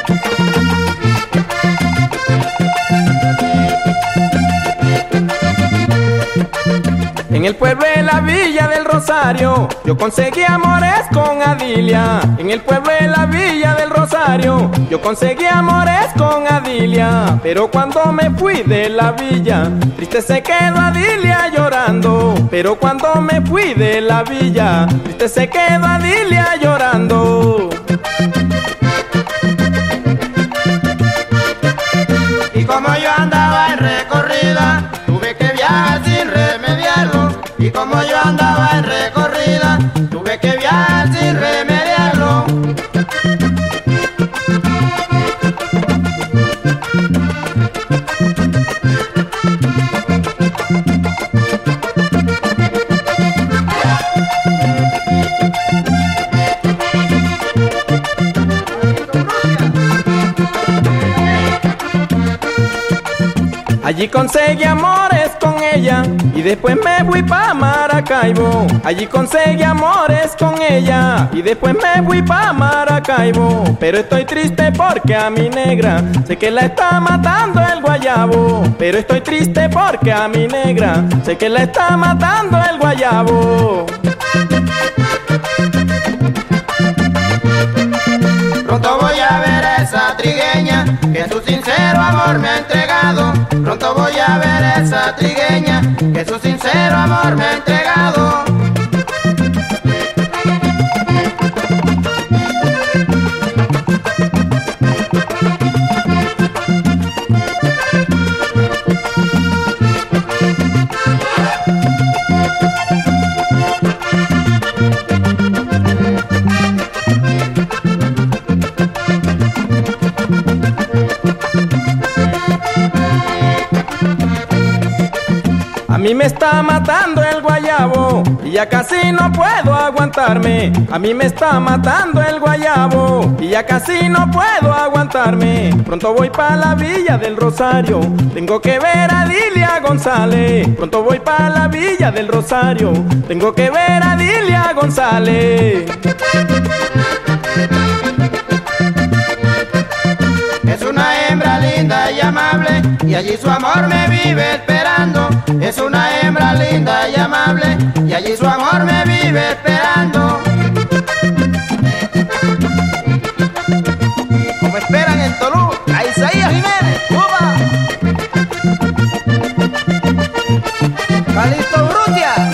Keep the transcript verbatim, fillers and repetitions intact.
En el pueblo de la Villa del Rosario yo conseguí amores con Adilia. En el pueblo de la Villa del Rosario yo conseguí amores con Adilia. Pero cuando me fui de la villa, triste se quedó Adilia llorando. Pero cuando me fui de la villa, triste se quedó Adilia llorando. Y como yo andaba en recorrida, tuve que viajar sin remediarlo. Y como yo andaba en recorrida, tuve que viajar sin remediarlo. Allí conseguí amores con ella y después me fui pa' Maracaibo. Allí conseguí amores con ella y después me fui pa' Maracaibo. Pero estoy triste porque a mi negra sé que la está matando el guayabo. Pero estoy triste porque a mi negra sé que la está matando el guayabo. Pronto voy a ver a esa trigueña que su sincero amor me ha entregado. Pronto voy a ver a esa trigueña que su sincero amor me ha entregado. A mí me está matando el guayabo y ya casi no puedo aguantarme. A mí me está matando el guayabo y ya casi no puedo aguantarme. Pronto voy pa' la Villa del Rosario, tengo que ver a Adilia González. Pronto voy pa' la Villa del Rosario, tengo que ver a Adilia González. Es una hembra linda y amable y allí su amor me vive esperando. Es una hembra linda y amable y allí su amor me vive esperando. Como esperan en Tolú a Isaías Jiménez, ¡Cuba! ¡Calixto Urrutia!